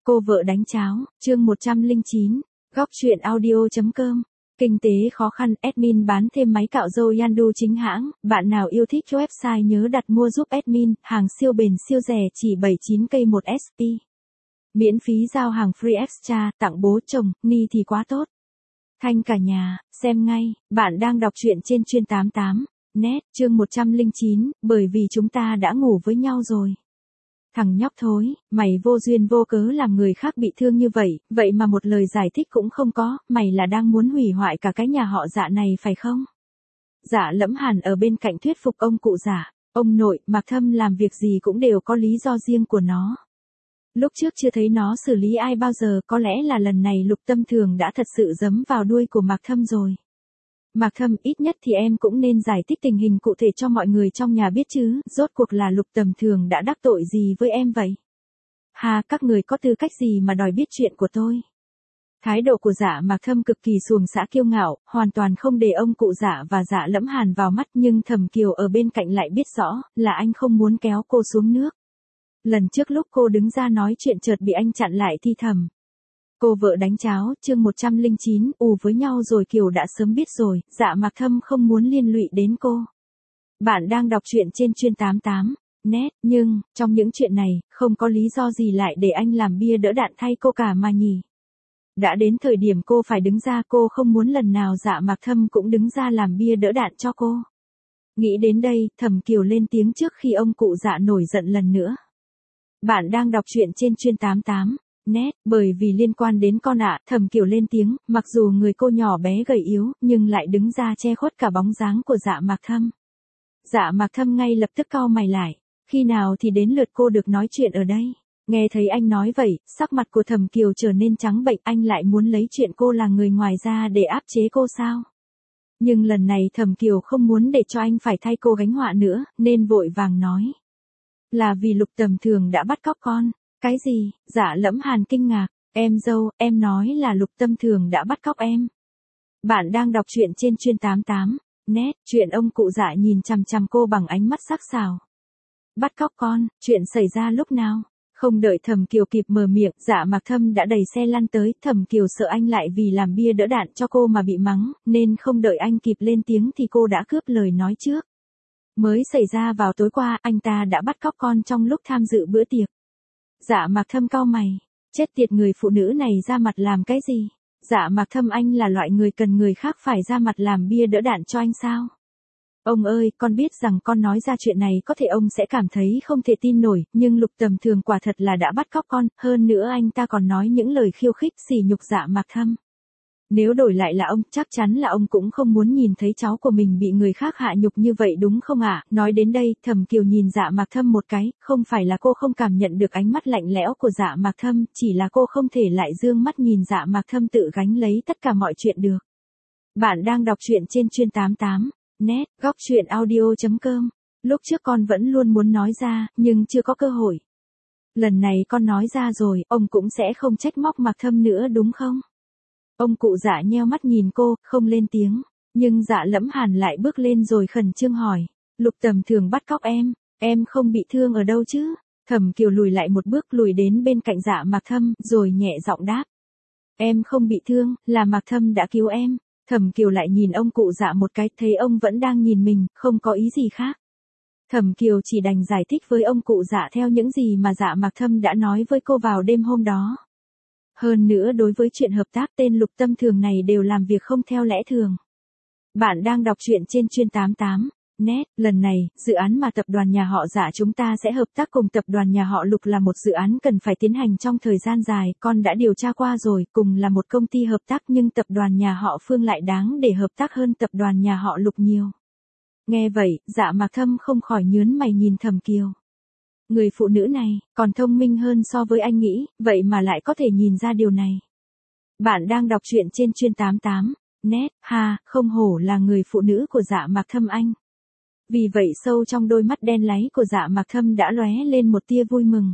Cô vợ đánh cháo, chương 109, góc truyện audio.com. Kinh tế khó khăn, admin bán thêm máy cạo râu Yandu chính hãng, bạn nào yêu thích website nhớ đặt mua giúp admin, hàng siêu bền siêu rẻ chỉ 79k một SP. Miễn phí giao hàng free extra, tặng bố chồng, ni thì quá tốt. Thanh cả nhà, xem ngay, bạn đang đọc truyện trên chuyên 88, net, chương 109, bởi vì chúng ta đã ngủ với nhau rồi. Thằng nhóc thối, mày vô duyên vô cớ làm người khác bị thương như vậy, vậy mà một lời giải thích cũng không có, mày là đang muốn hủy hoại cả cái nhà họ Dạ này phải không? Dạ Lẫm Hàn ở bên cạnh thuyết phục ông cụ Dạ, ông nội, Mạc Thâm làm việc gì cũng đều có lý do riêng của nó. Lúc trước chưa thấy nó xử lý ai bao giờ, có lẽ là lần này Lục Tâm Thường đã thật sự giấm vào đuôi của Mạc Thâm rồi. Mạc Thâm, ít nhất thì em cũng nên giải thích tình hình cụ thể cho mọi người trong nhà biết chứ, rốt cuộc là Lục Tầm Thường đã đắc tội gì với em vậy? Hà, các người có tư cách gì mà đòi biết chuyện của tôi? Thái độ của Dạ Mạc Thâm cực kỳ xuồng xã kiêu ngạo, hoàn toàn không để ông cụ Dạ và Dạ Lẫm Hàn vào mắt, nhưng Thẩm Kiều ở bên cạnh lại biết rõ, là anh không muốn kéo cô xuống nước. Lần trước lúc cô đứng ra nói chuyện chợt bị anh chặn lại thì thầm. Cô vợ đánh cháo, chương 109, với nhau rồi Kiều đã sớm biết rồi, Dạ Mạc Thâm không muốn liên lụy đến cô. Bạn đang đọc truyện trên chuyên 88, net, nhưng, trong những chuyện này, không có lý do gì lại để anh làm bia đỡ đạn thay cô cả mà nhỉ. Đã đến thời điểm cô phải đứng ra, cô không muốn lần nào Dạ Mạc Thâm cũng đứng ra làm bia đỡ đạn cho cô. Nghĩ đến đây, Thẩm Kiều lên tiếng trước khi ông cụ Dạ nổi giận lần nữa. Bạn đang đọc truyện trên chuyên 88. Nét, bởi vì liên quan đến con ạ, Thẩm Kiều lên tiếng, mặc dù người cô nhỏ bé gầy yếu, nhưng lại đứng ra che khuất cả bóng dáng của Dạ Mạc Thâm. Dạ Mạc Thâm ngay lập tức cau mày lại, khi nào thì đến lượt cô được nói chuyện ở đây. Nghe thấy anh nói vậy, sắc mặt của Thẩm Kiều trở nên trắng bệch, anh lại muốn lấy chuyện cô là người ngoài ra để áp chế cô sao? Nhưng lần này Thẩm Kiều không muốn để cho anh phải thay cô gánh họa nữa, nên vội vàng nói. Là vì Lục Tầm Thường đã bắt cóc con. Cái gì? Dạ Lẫm Hàn kinh ngạc, em dâu, em nói là Lục Tâm Thường đã bắt cóc em. Bạn đang đọc truyện trên chuyên 88, net, chuyện ông cụ Dạ nhìn chằm chằm cô bằng ánh mắt sắc sảo. Bắt cóc con, chuyện xảy ra lúc nào? Không đợi Thẩm Kiều kịp mở miệng, Dạ Mạc Thâm đã đẩy xe lăn tới, Thẩm Kiều sợ anh lại vì làm bia đỡ đạn cho cô mà bị mắng, nên không đợi anh kịp lên tiếng thì cô đã cướp lời nói trước. Mới xảy ra vào tối qua, anh ta đã bắt cóc con trong lúc tham dự bữa tiệc. Dạ Mạc Thâm cau mày, chết tiệt, người phụ nữ này ra mặt làm cái gì? Dạ Mạc Thâm, anh là loại người cần người khác phải ra mặt làm bia đỡ đạn cho anh sao? Ông ơi, con biết rằng con nói ra chuyện này có thể ông sẽ cảm thấy không thể tin nổi, nhưng Lục Tầm Thường quả thật là đã bắt cóc con, hơn nữa anh ta còn nói những lời khiêu khích sỉ nhục Dạ Mạc Thâm. Nếu đổi lại là ông, chắc chắn là ông cũng không muốn nhìn thấy cháu của mình bị người khác hạ nhục như vậy đúng không ạ? Nói đến đây, Thẩm Kiều nhìn Dạ Mạc Thâm một cái, không phải là cô không cảm nhận được ánh mắt lạnh lẽo của Dạ Mạc Thâm, chỉ là cô không thể lại dương mắt nhìn Dạ Mạc Thâm tự gánh lấy tất cả mọi chuyện được. Bạn đang đọc truyện trên chuyên 88, net, góc truyện audio.com. Lúc trước con vẫn luôn muốn nói ra, nhưng chưa có cơ hội. Lần này con nói ra rồi, ông cũng sẽ không trách móc Mạc Thâm nữa đúng không? Ông cụ Dạ nheo mắt nhìn cô, không lên tiếng, nhưng Dạ Lẫm Hàn lại bước lên rồi khẩn trương hỏi, Lục Tầm Thường bắt cóc em không bị thương ở đâu chứ? Thẩm Kiều lùi lại một bước, lùi đến bên cạnh Dạ Mạc Thâm, rồi nhẹ giọng đáp. Em không bị thương, là Mạc Thâm đã cứu em. Thẩm Kiều lại nhìn ông cụ Dạ một cái, thấy ông vẫn đang nhìn mình, không có ý gì khác. Thẩm Kiều chỉ đành giải thích với ông cụ Dạ theo những gì mà Dạ Mạc Thâm đã nói với cô vào đêm hôm đó. Hơn nữa đối với chuyện hợp tác, tên Lục Tâm Thường này đều làm việc không theo lẽ thường. Bạn đang đọc truyện trên chuyên 88, net, lần này, dự án mà tập đoàn nhà họ Dạ chúng ta sẽ hợp tác cùng tập đoàn nhà họ Lục là một dự án cần phải tiến hành trong thời gian dài, con đã điều tra qua rồi, cùng là một công ty hợp tác nhưng tập đoàn nhà họ Phương lại đáng để hợp tác hơn tập đoàn nhà họ Lục nhiều. Nghe vậy, Dạ Mạc Thâm không khỏi nhướng mày nhìn Thẩm Kiều. Người phụ nữ này, còn thông minh hơn so với anh nghĩ, vậy mà lại có thể nhìn ra điều này. Bạn đang đọc truyện trên chuyên 88, net, không hổ là người phụ nữ của Dạ Mạc Thâm anh. Vì vậy sâu trong đôi mắt đen láy của Dạ Mạc Thâm đã lóe lên một tia vui mừng.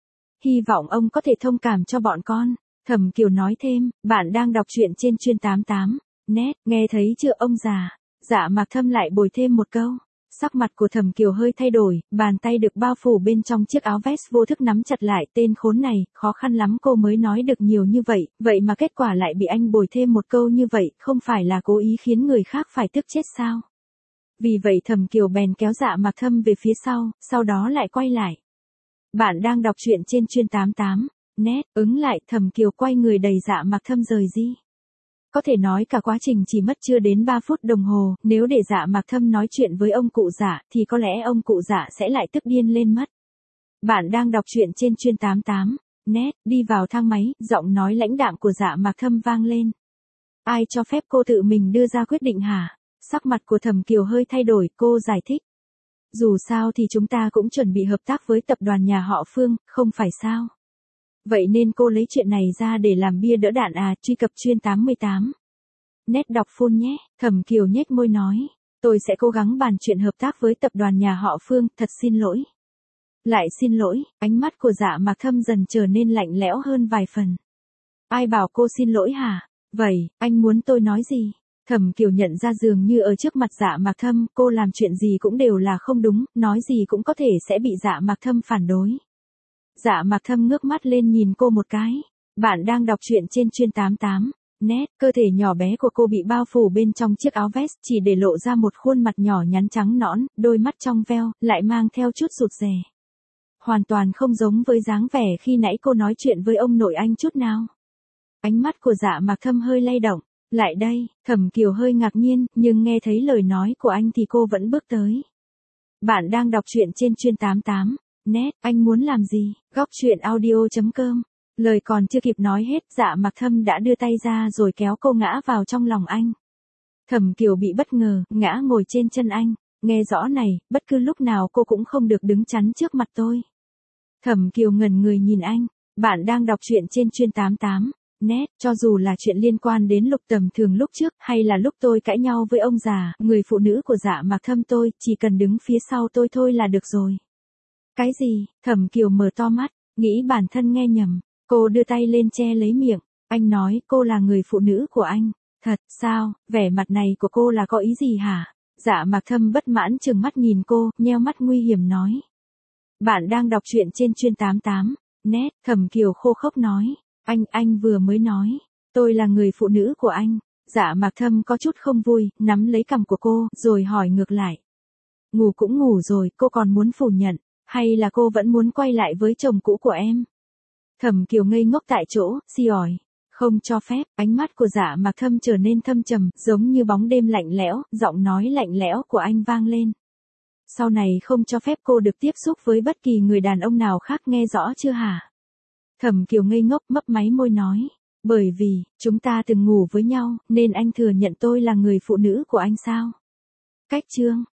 Hy vọng ông có thể thông cảm cho bọn con. Thẩm Kiều nói thêm, bạn đang đọc truyện trên chuyên 88, net, nghe thấy chưa ông già? Dạ Mạc Thâm lại bồi thêm một câu. Sắc mặt của Thẩm Kiều hơi thay đổi, bàn tay được bao phủ bên trong chiếc áo vest vô thức nắm chặt lại, tên khốn này, khó khăn lắm cô mới nói được nhiều như vậy, vậy mà kết quả lại bị anh bồi thêm một câu như vậy, không phải là cố ý khiến người khác phải tức chết sao? Vì vậy Thẩm Kiều bèn kéo Dạ Mạc Thâm về phía sau đó lại quay lại. Bạn đang đọc truyện trên Chuyên 88, net, ứng lại, Thẩm Kiều quay người đẩy Dạ Mạc Thâm rời đi. Có thể nói cả quá trình chỉ mất chưa đến 3 phút đồng hồ, nếu để Dạ Mạc Thâm nói chuyện với ông cụ Dạ, thì có lẽ ông cụ Dạ sẽ lại tức điên lên mất. Bạn đang đọc truyện trên Chuyên 88, net, đi vào thang máy, giọng nói lãnh đạm của Dạ Mạc Thâm vang lên. Ai cho phép cô tự mình đưa ra quyết định hả? Sắc mặt của Thẩm Kiều hơi thay đổi, cô giải thích. Dù sao thì chúng ta cũng chuẩn bị hợp tác với tập đoàn nhà họ Phương, không phải sao? Vậy nên cô lấy chuyện này ra để làm bia đỡ đạn à? Truy cập Chuyên 88. Net đọc full nhé. Thẩm Kiều nhếch môi nói. Tôi sẽ cố gắng bàn chuyện hợp tác với tập đoàn nhà họ Phương, thật xin lỗi. Lại xin lỗi, ánh mắt của Dạ Mạc Thâm dần trở nên lạnh lẽo hơn vài phần. Ai bảo cô xin lỗi hả? Vậy, anh muốn tôi nói gì? Thẩm Kiều nhận ra dường như ở trước mặt Dạ Mạc Thâm, cô làm chuyện gì cũng đều là không đúng, nói gì cũng có thể sẽ bị Dạ Mạc Thâm phản đối. Dạ Mạc Thâm ngước mắt lên nhìn cô một cái. Bạn đang đọc truyện trên Chuyên 88, net, cơ thể nhỏ bé của cô bị bao phủ bên trong chiếc áo vest, chỉ để lộ ra một khuôn mặt nhỏ nhắn trắng nõn, đôi mắt trong veo, lại mang theo chút rụt rè. Hoàn toàn không giống với dáng vẻ khi nãy cô nói chuyện với ông nội anh chút nào. Ánh mắt của Dạ Mạc Thâm hơi lay động. Lại đây, Thẩm Kiều hơi ngạc nhiên, nhưng nghe thấy lời nói của anh thì cô vẫn bước tới. Bạn đang đọc truyện trên Chuyên 88, net, anh muốn làm gì? Góc truyện audio.com. Lời còn chưa kịp nói hết, Dạ Mạc Thâm đã đưa tay ra rồi kéo cô ngã vào trong lòng anh. Thẩm Kiều bị bất ngờ, ngã ngồi trên chân anh. Nghe rõ này, bất cứ lúc nào cô cũng không được đứng chắn trước mặt tôi. Thẩm Kiều ngẩn người nhìn anh. Bạn đang đọc truyện trên Chuyên 88. Net, cho dù là chuyện liên quan đến Lục Tầm Thường lúc trước, hay là lúc tôi cãi nhau với ông già, người phụ nữ của Dạ Mạc Thâm tôi, chỉ cần đứng phía sau tôi thôi là được rồi. Cái gì? Thẩm Kiều mở to mắt, nghĩ bản thân nghe nhầm. Cô đưa tay lên che lấy miệng. Anh nói cô là người phụ nữ của anh. Thật sao? Vẻ mặt này của cô là có ý gì hả? Dạ Mạc Thâm bất mãn trừng mắt nhìn cô, nheo mắt nguy hiểm nói. Bạn đang đọc truyện trên Chuyên 88, net, Thẩm Kiều khô khốc nói. Anh vừa mới nói, tôi là người phụ nữ của anh. Dạ Mạc Thâm có chút không vui, nắm lấy cằm của cô, rồi hỏi ngược lại. Ngủ cũng ngủ rồi, cô còn muốn phủ nhận, hay là cô vẫn muốn quay lại với chồng cũ của em? Thẩm Kiều ngây ngốc tại chỗ, xì ỏi. Không cho phép, ánh mắt của Dạ Mạc Thâm trở nên thâm trầm, giống như bóng đêm lạnh lẽo, giọng nói lạnh lẽo của anh vang lên. Sau này không cho phép cô được tiếp xúc với bất kỳ người đàn ông nào khác, nghe rõ chưa hả? Thẩm Kiều ngây ngốc mấp máy môi nói. Bởi vì, chúng ta từng ngủ với nhau, nên anh thừa nhận tôi là người phụ nữ của anh sao? Cách chương.